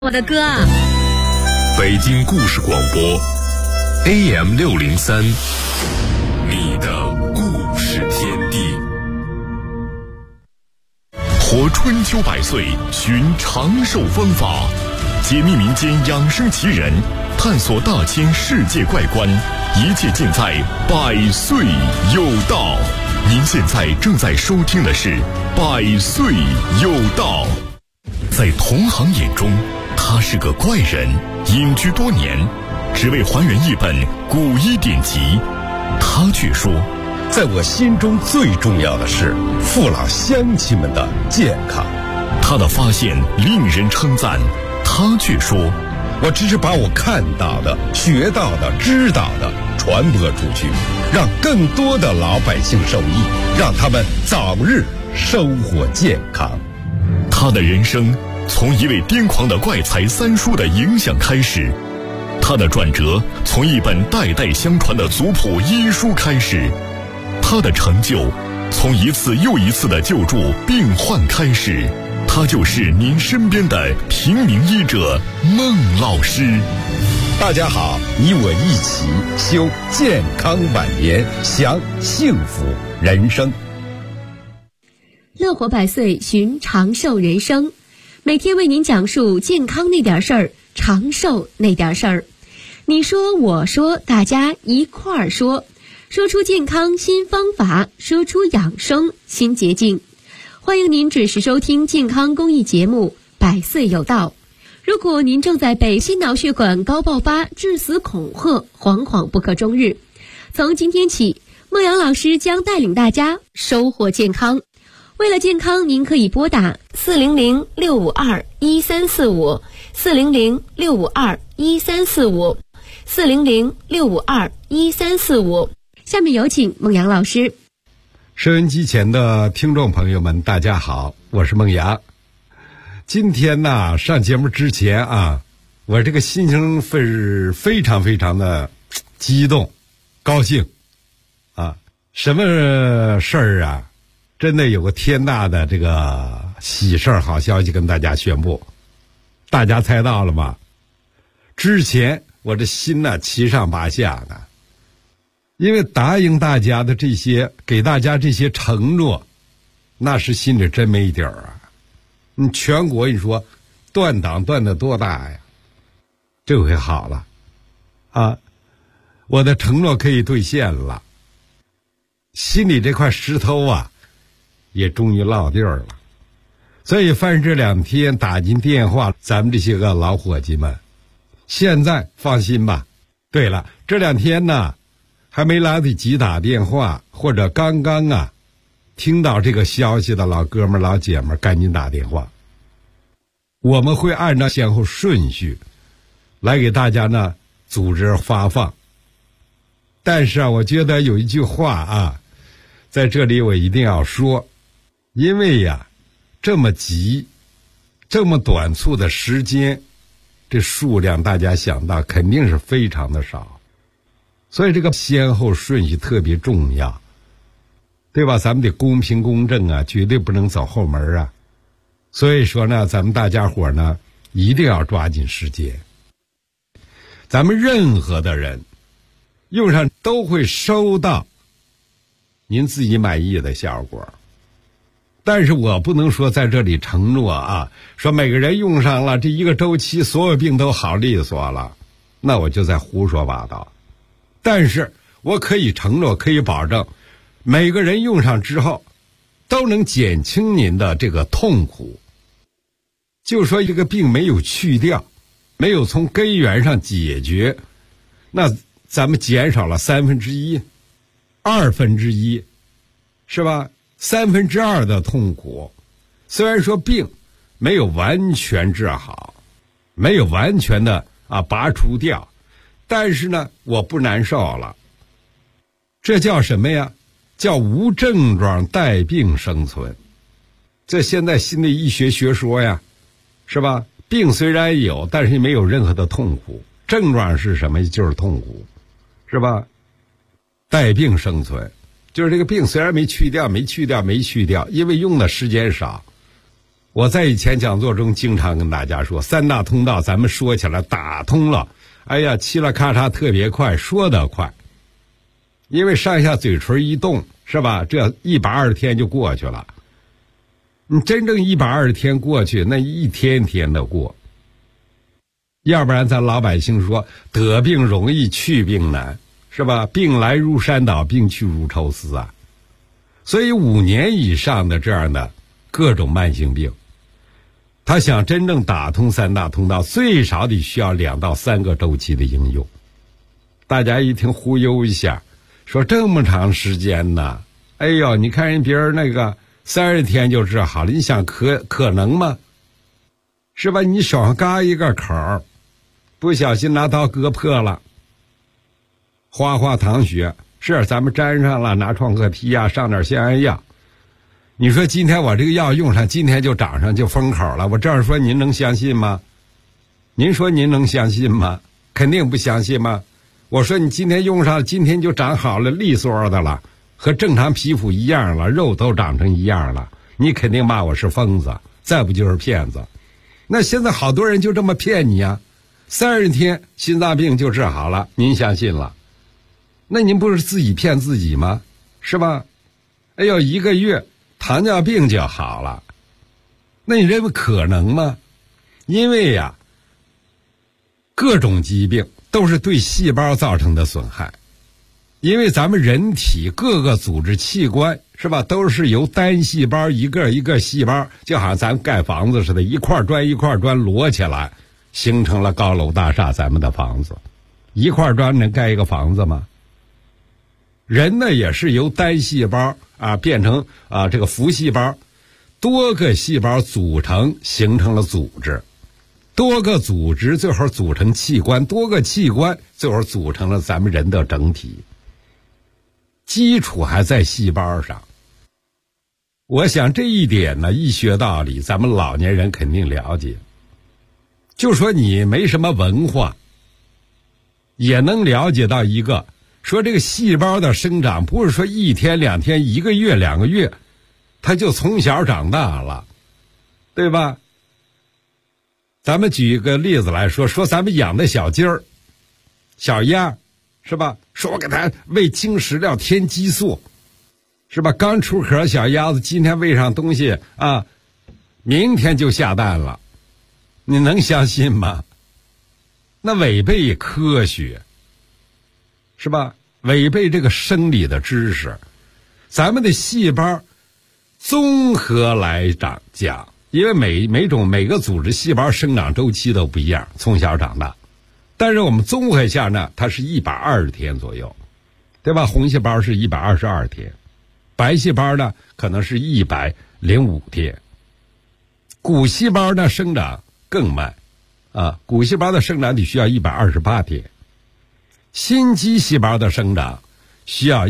我的歌啊！ 北京故事广播 AM603，你的故事天地。活春秋百岁，寻长寿方法，解密民间养生奇人，探索大千世界怪观，一切尽在百岁有道。您现在正在收听的是百岁有道。在同行眼中，他是个怪人，隐居多年，只为还原一本古医典籍。他却说， 在我心中最重要的是父老乡亲们的健康。 他的发现令人称赞。他却说， 我只是把我看到的、学到的、知道的传播出去，让更多的老百姓受益，让他们早日生活健康。 他的人生从一位癫狂的怪才三叔的影响开始，他的转折从一本代代相传的族谱医书开始，他的成就从一次又一次的救助病患开始。他就是您身边的平民医者孟老师。 大家好，你我一起修健康晚年，享幸福人生。 乐活百岁，寻长寿人生，每天为您讲述健康那点事儿，长寿那点事儿。你说我说，大家一块儿说，说出健康新方法，说出养生新捷径。欢迎您准时收听健康公益节目《百岁有道》。如果您正在被心脑血管高爆发、致死恐吓，惶惶不可终日，从今天起，孟阳老师将带领大家收获健康。为了健康，您可以拨打400-652-1345 400-652-1345 400-652-1345。下面有请孟阳老师。 收音机前的听众朋友们，大家好，我是孟阳。今天呢，上节目之前啊，我这个心情是非常非常的激动、高兴啊！什么事儿啊？真的有个天大的这个喜事儿、好消息跟大家宣布。大家猜到了吗？之前我这心呢七上八下的。因为答应大家的这些，给大家这些承诺，那是心里真没底儿啊！你全国你说断档断得多大呀？这回好了啊，我的承诺可以兑现了，心里这块石头啊也终于落地儿了。所以凡是这2天打进电话，咱们这些个老伙计们现在放心吧。对了，这2天呢还没来得及打电话，或者刚刚啊听到这个消息的老哥们老姐们赶紧打电话。我们会按照先后顺序来给大家呢组织发放。但是啊，我觉得有一句话啊在这里我一定要说，因为呀这么急，这么短促的时间，这数量大家想到肯定是非常的少。所以这个先后顺序特别重要，对吧？咱们得公平公正啊，绝对不能走后门啊。所以说呢，咱们大家伙呢一定要抓紧时间。咱们任何的人用上都会收到您自己满意的效果。但是我不能说在这里承诺啊，说每个人用上了这一个周期所有病都好利索了，那我就在胡说八道。但是我可以承诺，可以保证每个人用上之后都能减轻您的这个痛苦。就说这个病没有去掉，没有从根源上解决，那咱们减少了1/3、1/2，是吧？2/3的痛苦。虽然说病没有完全治好，没有完全的拔除掉，但是呢我不难受了。这叫什么呀？叫无症状带病生存。这现在新的医学学说呀，是吧？病虽然有，但是没有任何的痛苦。症状是什么？就是痛苦，是吧？带病生存，就是这个病虽然没去掉，因为用的时间少， 我在以前讲座中经常跟大家说，三大通道咱们说起来打通了，哎呀，嘁啦咔嚓特别快，说得快，因为上下嘴唇一动，是吧？这120天就过去了。你真正120天过去，那一天天的过。要不然咱老百姓说得病容易去病难，是吧？病来如山倒，病去如抽丝啊。所以5年以上的这样的各种慢性病，他想真正打通三大通道，最少得需要2到3个周期的应用。大家一听忽悠一下，说这么长时间呢？哎呦，你看人别人那个30天就治好了，你想可能吗？是吧？你手上嘎一个口，不小心拿刀割破了，哗淌血，是咱们粘上了，拿创可贴啊，上点腺胺药。你说今天我这个药用上，今天就长上就封口了，我这样说您能相信吗？您说您能相信吗？肯定不相信吗？我说你今天用上，今天就长好了，利索的了，和正常皮肤一样了，肉都长成一样了，你肯定骂我是疯子，再不就是骗子。那现在好多人就这么骗你啊，30天心脏病就治好了，您相信了？那您不是自己骗自己吗？是吧？哎呦，1个月糖尿病就好了，那你认为可能吗？因为呀，各种疾病都是对细胞造成的损害，因为咱们人体各个组织器官，是吧，都是由单细胞一个一个细胞，就好像咱盖房子似的，一块砖一块砖摞起来，形成了高楼大厦，咱们的房子。一块砖能盖一个房子吗？人呢也是由单细胞变成这个符细胞，多个细胞组成形成了组织，多个组织最后组成器官，多个器官最后组成了咱们人的整体，基础还在细胞上。我想这一点呢，医学道理咱们老年人肯定了解，就说你没什么文化也能了解到一个，说这个细胞的生长不是说1天2天1个月2个月它就从小长大了，对吧？咱们举一个例子来说咱们养的小鸡儿小鸭，是吧？说我给它喂精食料添激素，是吧？刚出壳小鸭子今天喂上东西明天就下蛋了，你能相信吗？那违背科学，是吧？违背这个生理的知识。咱们的细胞综合来讲，因为每个组织细胞生长周期都不一样，从小长大，但是我们综合一下呢，它是120天左右，对吧？红细胞是122天，白细胞呢可能是105天，骨细胞呢生长更慢骨细胞的生长得需要128天，心肌细胞的生长需要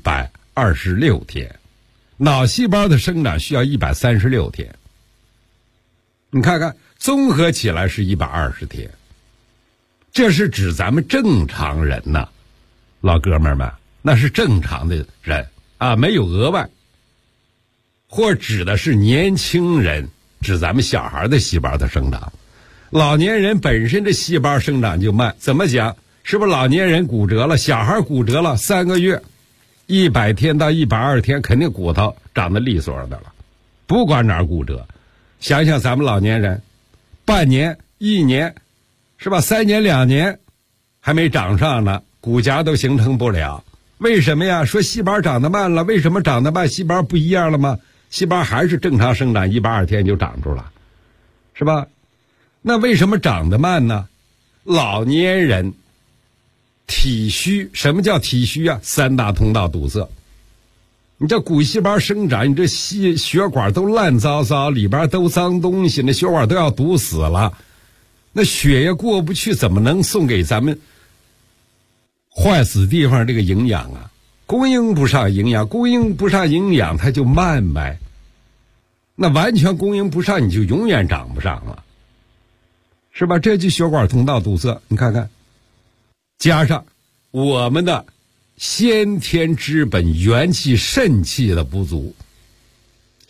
126天，脑细胞的生长需要136天。你看看综合起来是120天，这是指咱们正常人呐，老哥们儿们，那是正常的人没有额外，或指的是年轻人，指咱们小孩的细胞的生长。老年人本身这细胞生长就慢，怎么讲？是不是老年人骨折了，小孩骨折了3个月，100天到120天肯定骨头长得利索的了，不管哪儿骨折。想想咱们老年人，半年1年，是吧？3年2年还没长上呢，骨架都形成不了。为什么呀？说细胞长得慢了，为什么长得慢？细胞不一样了吗？细胞还是正常生长，120天就长出了，是吧？那为什么长得慢呢？老年人体虚，什么叫体虚啊？三大通道堵塞。你这骨细胞生长，你这血管都烂糟糟，里边都脏东西，那血管都要堵死了，那血也过不去，怎么能送给咱们坏死地方这个营养啊？供应不上营养，供应不上营养它就慢呗。那完全供应不上，你就永远长不上了，是吧？这就血管通道堵塞，你看看，加上我们的先天之本元气肾气的不足，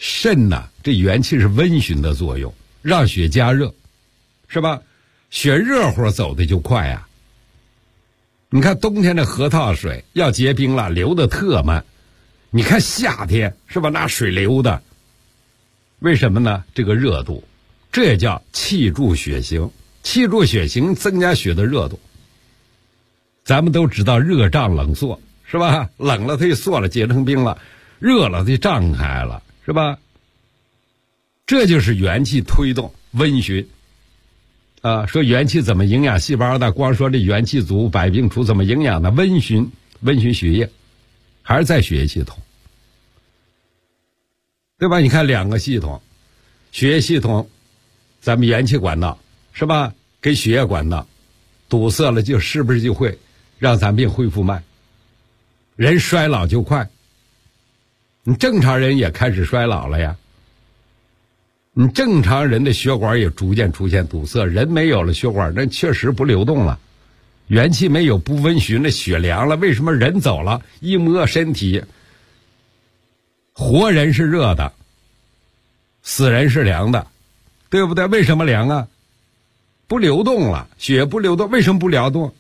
肾呢，这元气是温煦的作用，让血加热，是吧？血热乎走的就快啊。你看冬天的河套水要结冰了，流的特慢。你看夏天是吧，那水流的，为什么呢？这个热度，这也叫气助血行，气助血行增加血的热度。咱们都知道热胀冷缩是吧？冷了它就缩了，结成冰了；热了它就胀开了，是吧？这就是元气推动温煦啊。说元气怎么营养细胞的？光说这元气足，百病除，怎么营养呢？温煦血液，还是在血液系统，对吧？你看两个系统，血液系统，咱们元气管道是吧？跟血液管道堵塞了，就是不是就会让咱病恢复慢，人衰老就快。你正常人也开始衰老了呀。你正常人的血管也逐渐出现堵塞，人没有了血管，那确实不流动了，元气没有，不温煦，那血凉了。为什么人走了，一摸身体，活人是热的，死人是凉的，对不对？为什么凉啊？不流动了，血不流动，为什么不流动？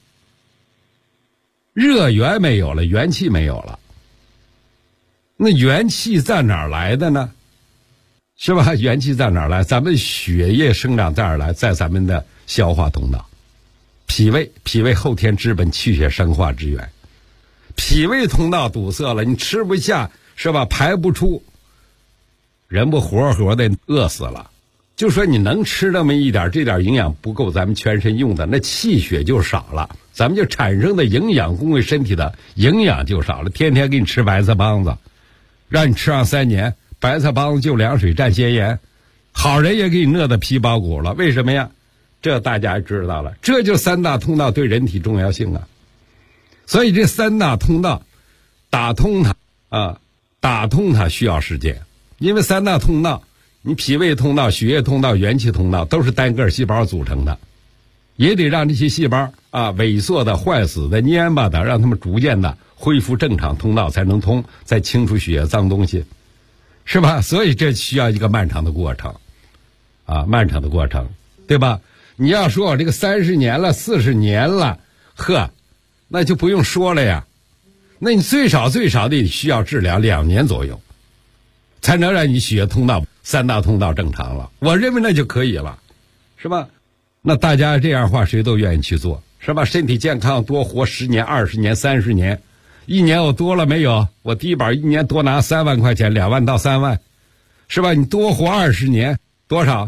热源没有了，元气没有了。那元气在哪儿来的呢？是吧？元气在哪儿来？咱们血液生长在哪儿来？在咱们的消化通道。脾胃后天之本，气血生化之源。脾胃通道堵塞了，你吃不下是吧？排不出，人不活的饿死了。就说你能吃那么一点，这点营养不够咱们全身用的，那气血就少了，咱们就产生的营养供给身体的营养就少了。天天给你吃白菜帮子，让你吃上3年，白菜帮子就凉水蘸咸盐，好人也给你饿得皮包骨了。为什么呀？这大家知道了，这就三大通道对人体重要性啊。所以这三大通道打通它需要时间，因为三大通道，你脾胃通道、血液通道、元气通道都是单个细胞组成的，也得让这些细胞萎缩的、坏死的、蔫巴的，让它们逐渐的恢复正常通道才能通，再清除血液脏东西，是吧？所以这需要一个漫长的过程漫长的过程，对吧？你要说我这个30年了、40年了，那就不用说了呀。那你最少的需要治疗2年左右，才能让你血液通道三大通道正常了。我认为那就可以了，是吧？那大家这样的话谁都愿意去做，是吧？身体健康，多活10年、20年、30年。1年我多了没有？我低保1年多拿3万块钱，2万到3万，是吧？你多活20年，多少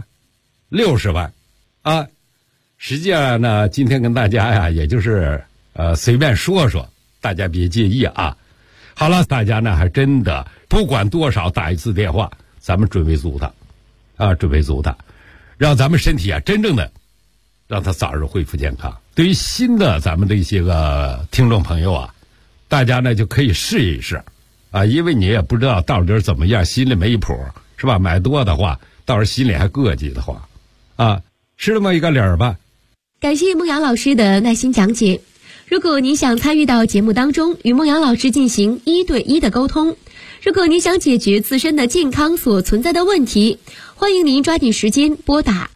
？60万实际上呢，今天跟大家也就是随便说说，大家别介意啊。好了，大家呢还真的不管多少打一次电话，咱们准备足它准备足它，让咱们身体真正的让它早日恢复健康。对于新的咱们的一些个听众朋友大家呢就可以试一试因为你也不知道到底怎么样，心里没谱，是吧？买多的话，到时候心里还膈气的话是这么一个理儿吧。 感谢孟阳老师的耐心讲解。如果您想参与到节目当中，与孟阳老师进行1对1的沟通，如果您想解决自身的健康所存在的问题，欢迎您抓紧时间拨打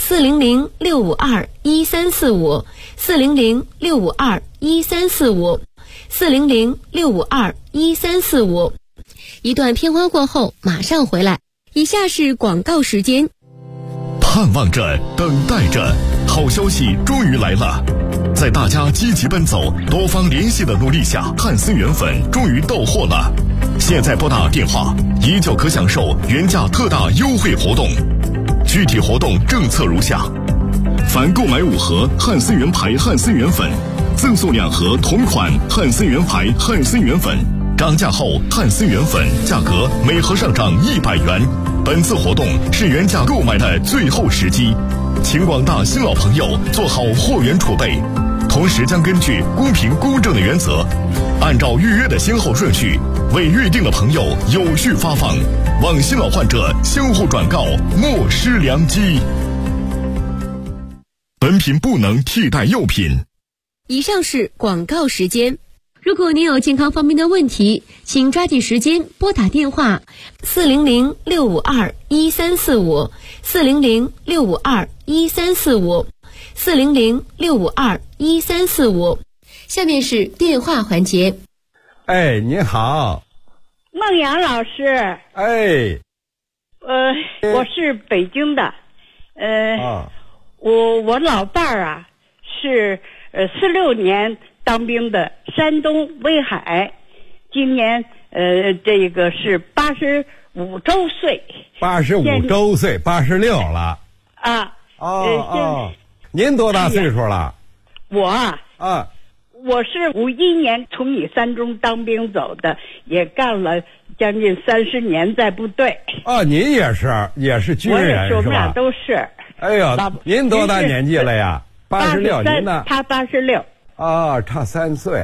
400-652-1345 400-652-1345 400-652-1345。一段片花过后马上回来，以下是广告时间。 盼望着，等待着，好消息终于来了！在大家积极奔走、多方联系的努力下，汉森源粉终于到货了。现在拨打电话，依旧可享受原价特大优惠活动。具体活动政策如下：凡购买5盒汉森源牌汉森源粉，赠送2盒同款汉森源牌汉森源粉。涨价后，汉森源粉价格每盒上涨100元。本次活动是原价购买的最后时机，请广大新老朋友做好货源储备，同时将根据公平公正的原则，按照预约的先后顺序，为预定的朋友有序发放，望新老患者相互转告，莫失良机。本品不能替代药品。 以上是广告时间。 如果您有健康方面的问题，请抓紧时间拨打电话400-652-1345 400-652-1345 400-652-1345。下面是电话环节。 哎，您好， 孟阳老师。 哎， 我是北京的，我老伴儿啊是46年当兵的，山东威海，今年这个是85周岁。 85周岁，86了。 啊。 您多大岁数了？ 我啊。我是51年从你三中当兵走的，也干了将近30年在部队。 您也是军人是吧？ 我们俩都是。 哎呦，您多大年纪了呀？86，您呢？ 他86。 差3岁。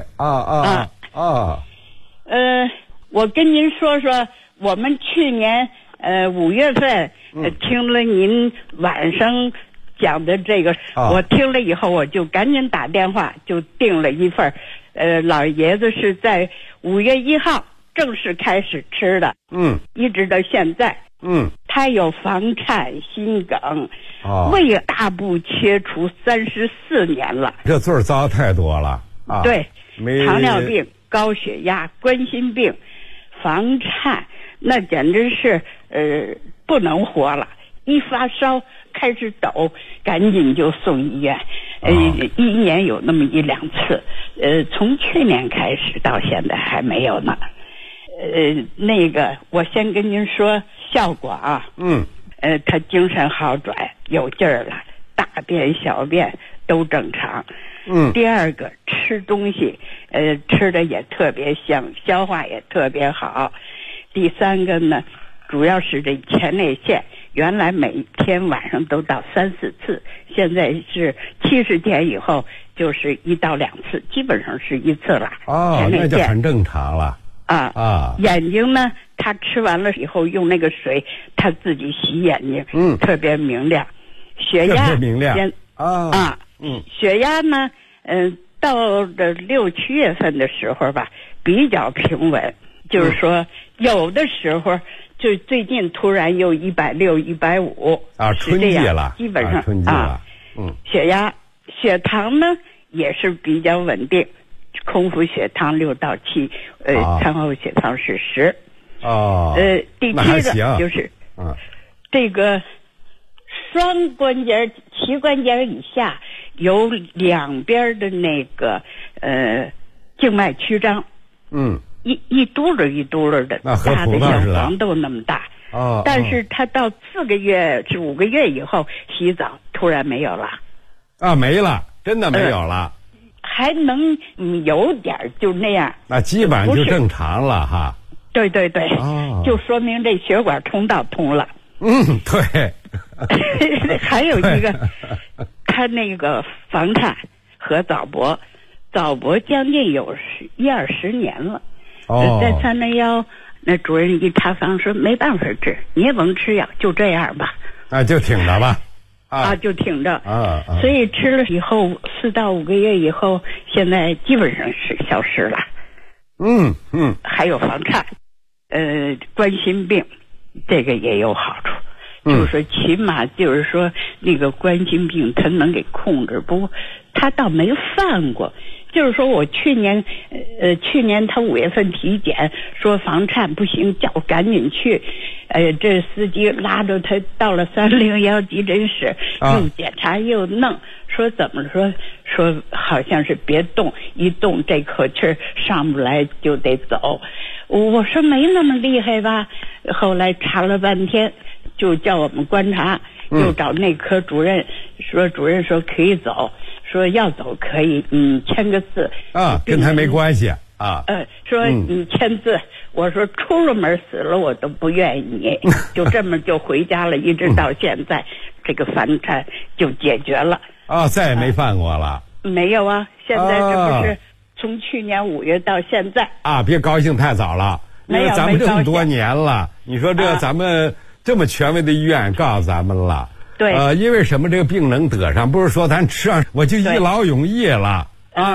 我跟您说说，我们去年5月份听了您晚上讲的这个，我听了以后我就赶紧打电话就订了一份，老爷子是在5月1号正式开始吃的，一直到现在，他有房颤、心梗，胃大部切除34年了， 这罪遭太多了啊！ 对，糖尿病、高血压、冠心病、房颤，那简直是不能活了，一发烧开始抖，赶紧就送医院，一年有那么1-2次，从去年开始到现在还没有呢。那个我先跟您说效果啊，他精神好转，有劲儿了，大便小便都正常。第二个吃东西，吃的也特别香，消化也特别好。第三个呢，主要是这前列腺。原来每天晚上都到3-4次，现在是70天以后就是1到2次，基本上是1次了。 那就很正常了。 眼睛呢，他吃完了以后用那个水，他自己洗眼睛，特别明亮。血压特别明亮血压呢，到了6-7月份的时候吧，比较平稳，就是说有的时候。就最近突然又160、150 春季了， 基本上春季了。 血压、血糖呢也是比较稳定，空腹血糖6到7，餐后血糖是10。第7个就是这个双关节、膝关节以下有两边的那个静脉曲张。一嘟噜一嘟噜的，大的像黄豆那么大。但是他到4个月至5个月以后洗澡突然没有了。 没了，真的没有了。 还能有点就那样。 那基本上就正常了哈。 对，就说明这血管通道通了。 对。 还有一个，他那个房颤和早搏将近有10-20年了。在301那主任一查房说没办法治，你也甭吃药，就这样吧。 就挺着吧。 就挺着。所以吃了以后4到5个月以后，现在基本上是消失了。还有房颤，冠心病，这个也有好处。就是说起码就是说那个冠心病他能给控制，不过他倒没犯过。就是说我去年他5月份体检说房颤不行，叫我赶紧去，这司机拉着他到了301急诊室，又检查又弄，说怎么说好像是别动，一动这口气上不来就得走。我说没那么厉害吧，后来查了半天，就叫我们观察，又找内科主任，主任说可以走。说要走可以，签个字跟他没关系说你签字，我说出了门死了我都不愿意你，就这么就回家了，一直到现在，这个房颤就解决了再也没犯过了。 没有啊，现在这不是从去年5月到现在别高兴太早了，因为咱们这么多年了，你说这咱们这么权威的医院告诉咱们了。 对， 因为什么这个病能得上，不是说咱吃上我就一劳永逸了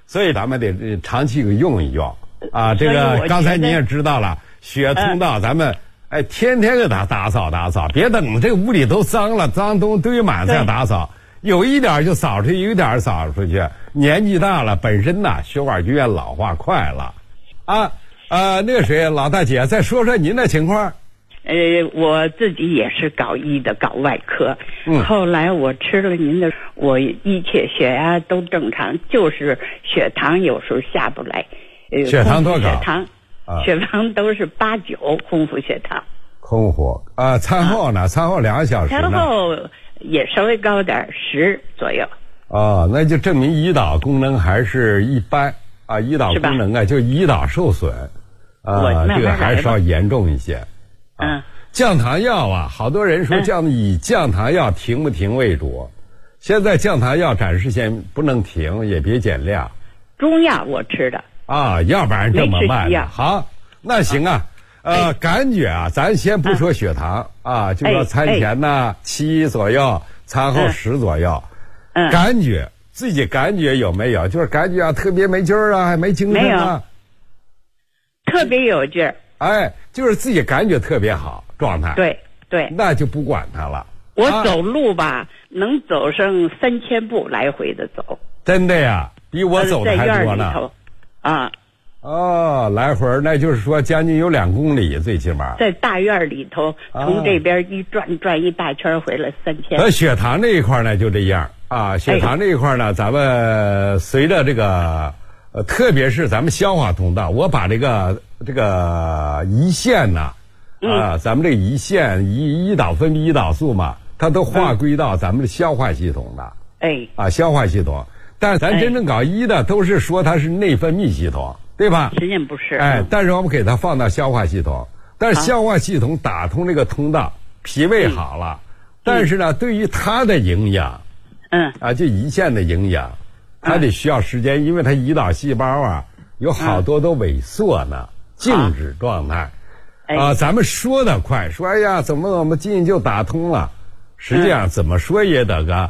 所以咱们得长期用一用啊。这个刚才您也知道了，血通道咱们天天给它打扫，别等这个屋里都脏了，脏东堆满再打扫，有一点就扫出去，有一点扫出去。年纪大了，本身呐血管就越老化快了那个谁，老大姐，再说说您的情况。 我自己也是搞医的，搞外科。后来我吃了您的，我一切血压都正常，就是血糖有时候下不来。 血糖多高？ 血糖都是8、9，空腹血糖。 空腹餐后呢？餐后2个小时呢？ 餐后也稍微高点，10左右。 那就证明胰岛功能还是一般胰岛功能就胰岛受损这个还是稍严重一些。降糖药好多人说以降糖药停不停为主。现在降糖药暂时先不能停，也别减量。 中药我吃的要不然这么慢。好，那行感觉咱先不说血糖就说餐前呢7左右，餐后10左右。感觉自己感觉有没有？就是感觉特别没劲儿还没精神特别有劲儿。 就是自己感觉特别好状态。 对， 那就不管它了。 我走路能走上3000步来回的走。 真的呀？比我走的还多呢。来回那就是说将近有2公里，最起码在大院里头，从这边一转一大圈回来3000。 血糖这一块呢就这样血糖这一块呢，咱们随着这个特别是咱们消化通道，我把这个胰腺呢咱们这胰腺胰岛分泌胰岛素嘛，它都划归到咱们的消化系统的消化系统。但是咱真正搞医的都是说它是内分泌系统，对吧？ 实际不是。 但是我们给它放到消化系统，但是消化系统打通这个通道，脾胃好了，但是呢，对于它的营养，就胰腺的营养，它得需要时间，因为它胰岛细胞有好多都萎缩呢，静止状态。咱们说的快，说怎么进就打通了，实际上怎么说也得个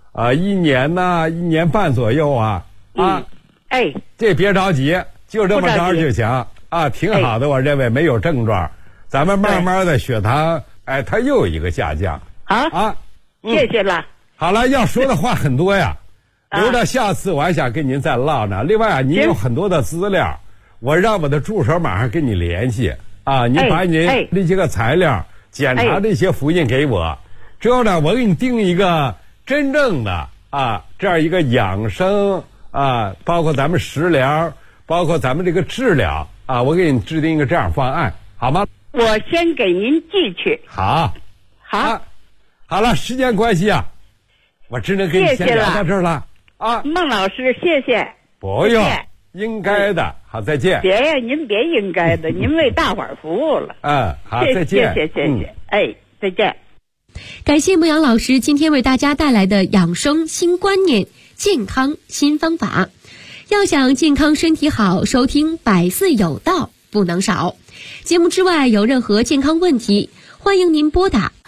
1年1年半左右这别着急，就这么着就行挺好的。我认为没有症状，咱们慢慢的血糖它又有一个下降。 谢谢了。 好了，要说的话很多呀，留到下次我还想跟您再唠呢。另外您有很多的资料，我让我的助手马上跟你联系您把您这些个材料检查这些复印给我，之后呢我给你定一个真正的这样一个养生包括咱们食疗，包括咱们这个治疗我给你制定一个这样方案，好吗？ 我先给您寄去。 好了，时间关系我只能跟你先聊到这儿了孟老师，谢谢。 不用，应该的。好，再见。 您别应该的，您为大伙儿服务了。 好，再见。 谢谢。再见。 感谢牧羊老师今天为大家带来的养生新观念、健康新方法。要想健康身体好，收听百岁有道不能少。节目之外有任何健康问题，欢迎您拨打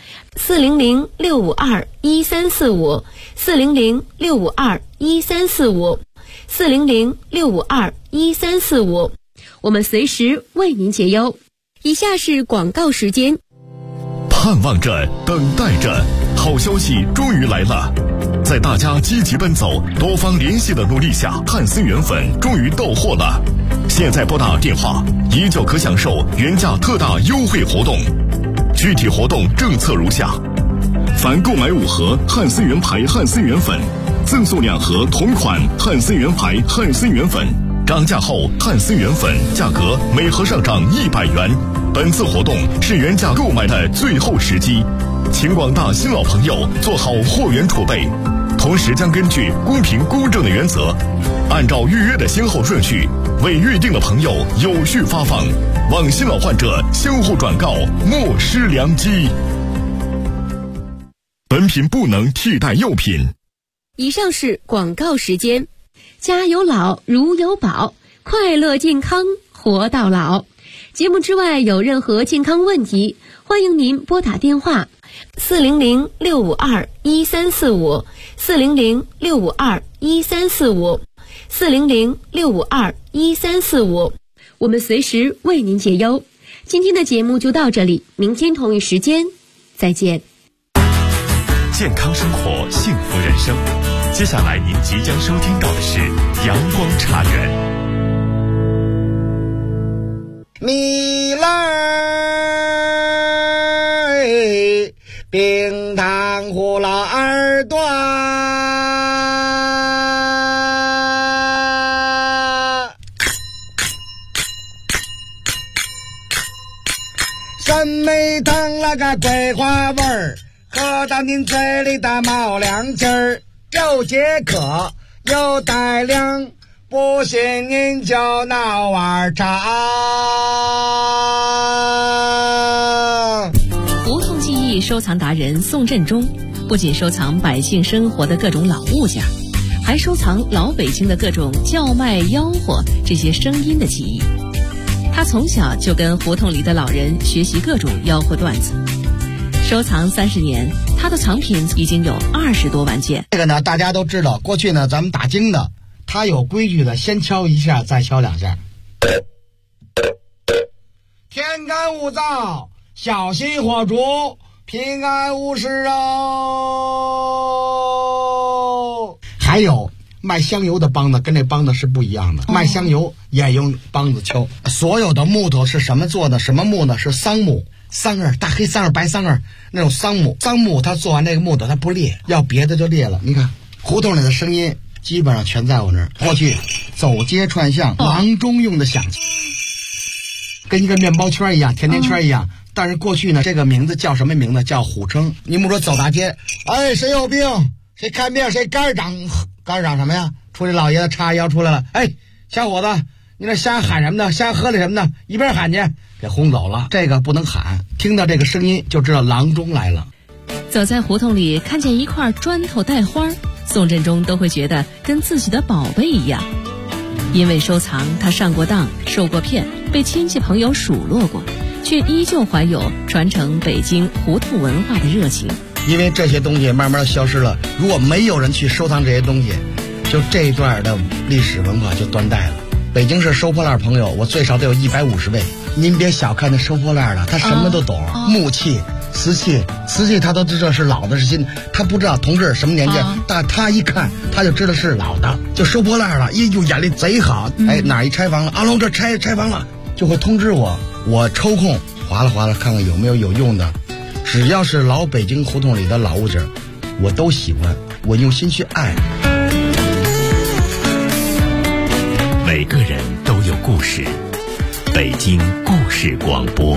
400-652-1345 400-652-1345 400-652-1345，我们随时为您解忧。以下是广告时间。 盼望着，等待着，好消息终于来了！在大家积极奔走、多方联系的努力下，汉森原粉终于到货了。现在拨打电话，依旧可享受原价特大优惠活动。具体活动政策如下：凡购买5盒汉森原牌汉森原粉，赠送2盒同款汉森原牌汉森原粉。涨价后，汉森原粉价格每盒上涨100元。本次活动是原价购买的最后时机，请广大新老朋友做好货源储备，同时将根据公平公正的原则，按照预约的先后顺序，为预定的朋友有序发放，望新老患者相互转告，莫失良机。本品不能替代药品。 以上是广告时间。家有老，如有宝，快乐健康活到老。节目之外有任何健康问题，欢迎您拨打电话400-652-1345 400-652-1345 400-652-1345，我们随时为您解忧。今天的节目就到这里，明天同一时间再见。 健康生活，幸福人生。接下来您即将收听到的是阳光茶园。 米勒冰糖葫芦耳朵，酸梅汤那个桂花味儿，喝到您嘴里的冒凉气儿，又解渴又带凉，不信您就闹碗茶。 胡同记忆收藏达人宋振中不仅收藏百姓生活的各种老物件，还收藏老北京的各种叫卖吆喝这些声音的记忆。他从小就跟胡同里的老人学习各种吆喝段子，收藏30年，他的藏品已经有20多万件。 这个呢，大家都知道，过去呢，咱们打更的，他有规矩的，先敲一下，再敲2下。天干物燥，小心火烛，平安无事哦。还有卖香油的梆子跟这梆子是不一样的，卖香油也用梆子敲。所有的木头是什么做的？什么木呢？是桑木。桑叶，大黑桑叶、白桑叶那种桑木。桑木它做完这个木头它不裂，要别的就裂了。你看胡同里的声音基本上全在我那儿。过去走街串巷，郎中用的响器，跟一个面包圈一样，甜甜圈一样。但是过去呢，这个名字叫什么名字？叫虎称。你们说走大街，哎，谁有病？谁看病？谁肝长？肝长什么呀？出去老爷子叉腰出来了，哎，小伙子，你那瞎喊什么呢？瞎喝的什么呢？一边喊去，给轰走了。这个不能喊，听到这个声音就知道郎中来了。 走在胡同里，看见一块砖头带花，宋振中都会觉得跟自己的宝贝一样。因为收藏，他上过当，受过骗，被亲戚朋友数落过，却依旧怀有传承北京胡同文化的热情。 因为这些东西慢慢消失了，如果没有人去收藏这些东西，就这一段的历史文化就断代了。北京市收破烂朋友，我最少得有150位。您别小看那收破烂的，他什么都懂，木器、瓷器他都知道是老的是新的，他不知道同志什么年纪，但他一看他就知道是老的，就收破烂了，一就眼力贼好。哎，哪一拆房了？阿龙这拆房了，就会通知我，我抽空划拉看看有没有用的。只要是老北京胡同里的老物件，我都喜欢，我用心去爱。 每个人都有故事，北京故事广播。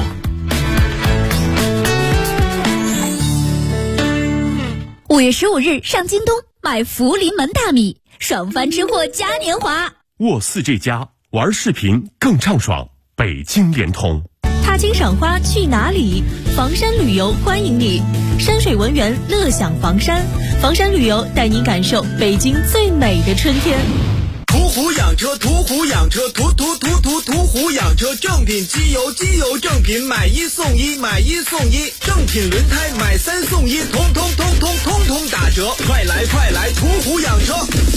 5月15日上京东买福临门大米，爽翻吃货嘉年华。 沃4这家玩视频更畅爽，北京联通。 踏青赏花去哪里？房山旅游欢迎你，山水文园乐享房山，房山旅游带您感受北京最美的春天。 途虎养车，途虎养车，途虎养车，正品机油正品，买1送1，买1送1，正品轮胎买3送1，通打折，快来，途虎养车。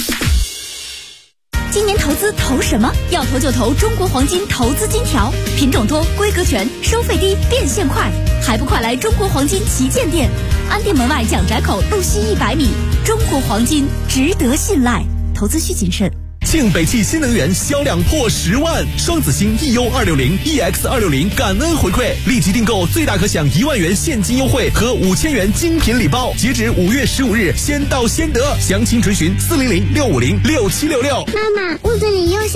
今年投资投什么？要投就投中国黄金投资金条，品种多，规格全，收费低，变现快，还不快来中国黄金旗舰店，安定门外蒋宅口路西100米。中国黄金值得信赖，投资需谨慎。 庆北汽新能源销量破10万，双子星 EU260、EX260 感恩回馈，立即订购最大可享1万元现金优惠和5000元精品礼包，截止5月15日，先到先得。详情垂询400-650-6766。 妈妈，屋子里又